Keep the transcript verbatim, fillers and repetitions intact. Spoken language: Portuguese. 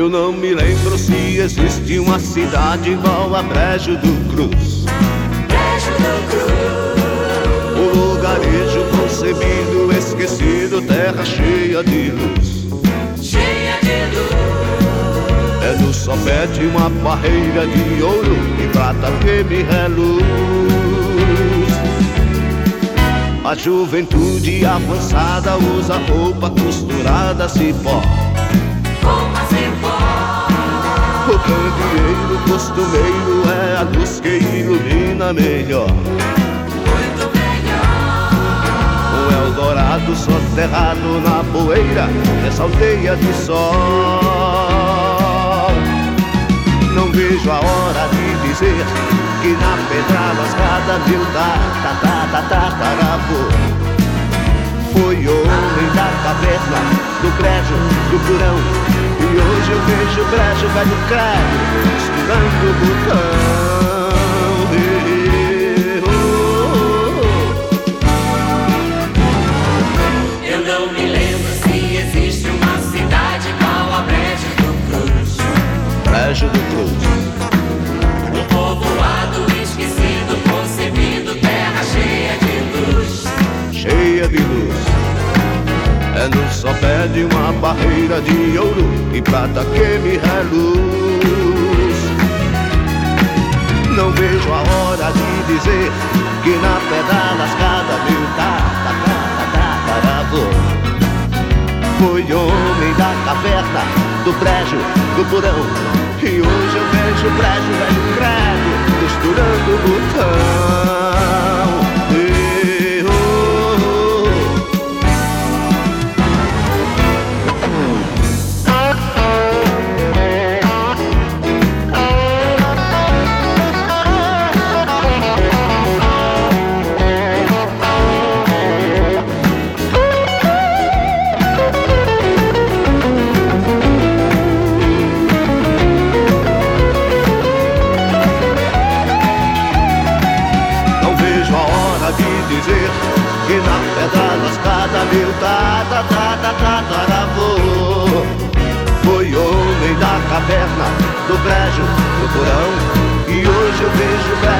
Eu não me lembro se existe uma cidade igual a Brejo do Cruz. Brejo do Cruz. O lugarejo concebido, esquecido, terra cheia de luz. Cheia de luz. É no sopé de uma barreira de ouro e prata que me reluz. A juventude avançada usa roupa costurada cipó. Roupa cipó. O candeeiro costumeiro é a luz que ilumina melhor. Muito melhor. O Eldorado soterrado na poeira nessa aldeia de sol. Não vejo a hora de dizer que na pedra lascada meu tataravô foi homem da caverna, do brejo, do porão. E hoje eu vejo o brejo velho crânio misturando o botão. Eu não me lembro se existe uma cidade igual a Brejo do Cruz. Brejo do Cruz. Um povoado esquecido, concebido, terra cheia de luz. Cheia de luz. É no sopé de uma barreira de ouro e prata que me reluz. Não vejo a hora de dizer que na pedra lascada meu tataravô foi homem da caverna, do brejo, do porão. E hoje eu vejo o brejo, velho credo, misturando o botão. E, oh, dizer que na pedra lascada meu tataravô foi homem da caverna, do brejo, do porão. E hoje eu vejo o brejo